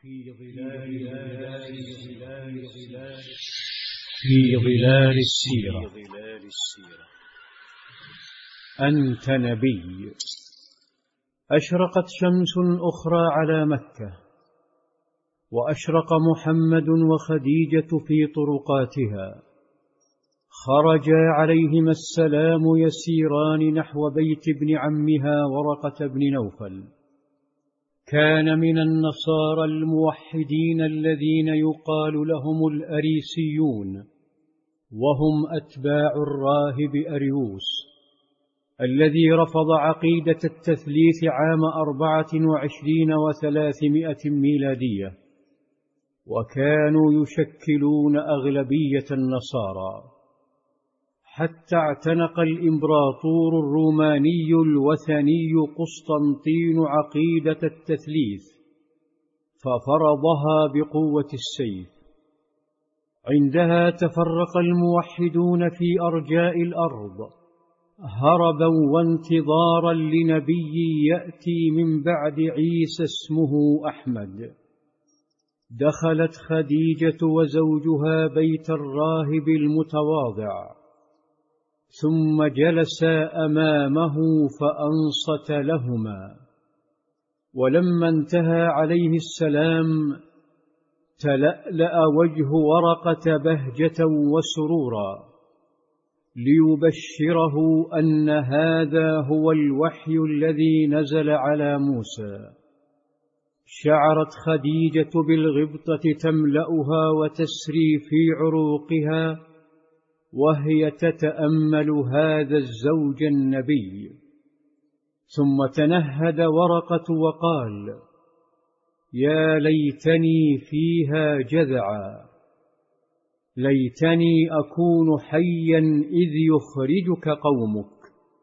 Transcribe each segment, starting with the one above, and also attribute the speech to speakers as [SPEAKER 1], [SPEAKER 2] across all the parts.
[SPEAKER 1] في ظلال السيرة. أنت نبي. أشرقت شمس أخرى على مكة، وأشرق محمد وخديجة في طرقاتها. خرجا عليهما السلام يسيران نحو بيت ابن عمها ورقة بن نوفل. كان من النصارى الموحدين الذين يقال لهم الأريسيون، وهم أتباع الراهب أريوس الذي رفض عقيدة التثليث عام 24 و300 ميلادية، وكانوا يشكلون أغلبية النصارى، حتى اعتنق الإمبراطور الروماني الوثني قسطنطين عقيدة التثليث، ففرضها بقوة السيف. عندها تفرق الموحدون في أرجاء الأرض، هربا وانتظارا لنبي يأتي من بعد عيسى اسمه أحمد. دخلت خديجة وزوجها بيت الراهب المتواضع، ثم جلسا أمامه فأنصت لهما. ولما انتهى عليه السلام تلألأ وجه ورقة بهجة وسرورا، ليبشره أن هذا هو الوحي الذي نزل على موسى. شعرت خديجة بالغبطة تملأها وتسري في عروقها وهي تتأمل هذا الزوج النبي. ثم تنهد ورقة وقال: يا ليتني فيها جذعا، ليتني أكون حيا إذ يخرجك قومك.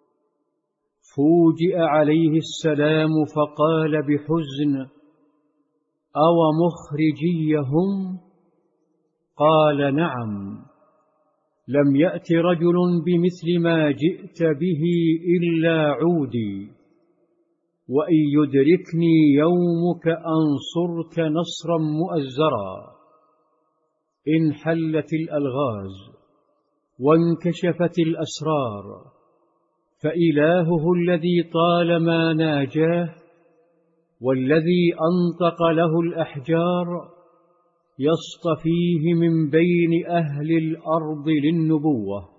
[SPEAKER 1] فوجئ عليه السلام فقال بحزن: أو مخرجيهم؟ قال: نعم، لم يأت رجل بمثل ما جئت به إلا عودي، وإن يدركني يومك أنصرك نصرا مؤزرا. إن حلت الألغاز وانكشفت الأسرار، فإلهه الذي طالما ناجاه والذي أنطق له الأحجار يصطفيه من بين أهل الأرض للنبوة.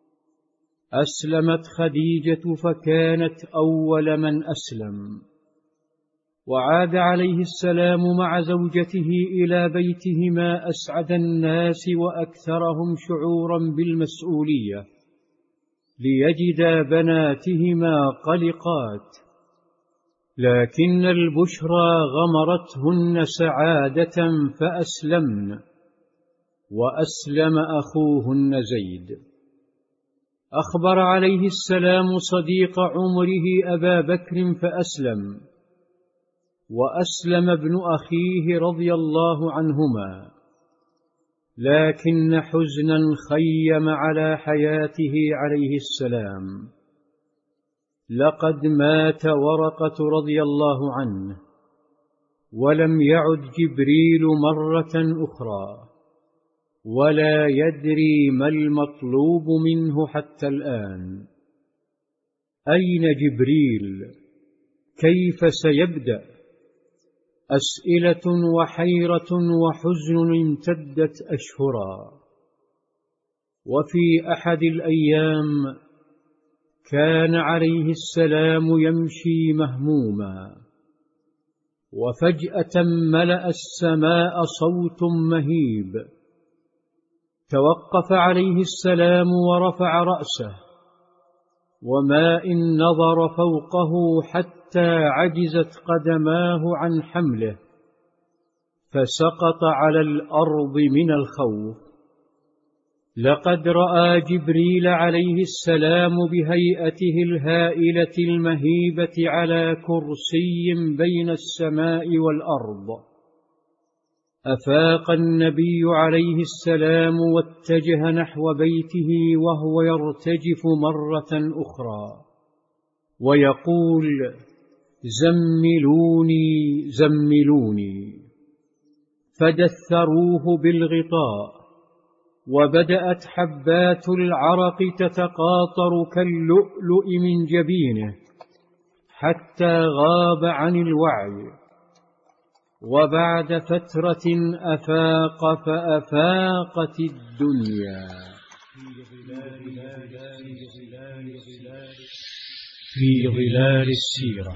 [SPEAKER 1] أسلمت خديجة فكانت أول من أسلم، وعاد عليه السلام مع زوجته إلى بيتهما أسعد الناس وأكثرهم شعورا بالمسؤولية، ليجدا بناتهما قلقات، لكن البشرى غمرتهن سعادة فأسلمن. وأسلم أخوهن زيد. أخبر عليه السلام صديق عمره أبا بكر فأسلم، وأسلم ابن أخيه رضي الله عنهما، لكن حزنا خيم على حياته عليه السلام. لقد مات ورقة رضي الله عنه، ولم يعد جبريل مرة أخرى، ولا يدري ما المطلوب منه حتى الآن. أين جبريل؟ كيف سيبدأ؟ أسئلة وحيرة وحزن امتدت أشهرا. وفي أحد الأيام كان عليه السلام يمشي مهموما، وفجأة ملأ السماء صوت مهيب. توقف عليه السلام ورفع رأسه، وما إن نظر فوقه حتى عجزت قدماه عن حمله، فسقط على الأرض من الخوف. لقد رأى جبريل عليه السلام بهيئته الهائلة المهيبة على كرسي بين السماء والأرض. أفاق النبي عليه السلام واتجه نحو بيته وهو يرتجف مرة أخرى ويقول: زملوني زملوني. فدثروه بالغطاء، وبدأت حبات العرق تتقاطر كاللؤلؤ من جبينه حتى غاب عن الوعي. وبعد فترة أفاق فأفاقت الدنيا في ظلال السيرة.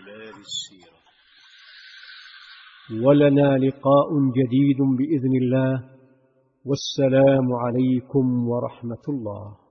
[SPEAKER 1] ولنا لقاء جديد بإذن الله، والسلام عليكم ورحمة الله.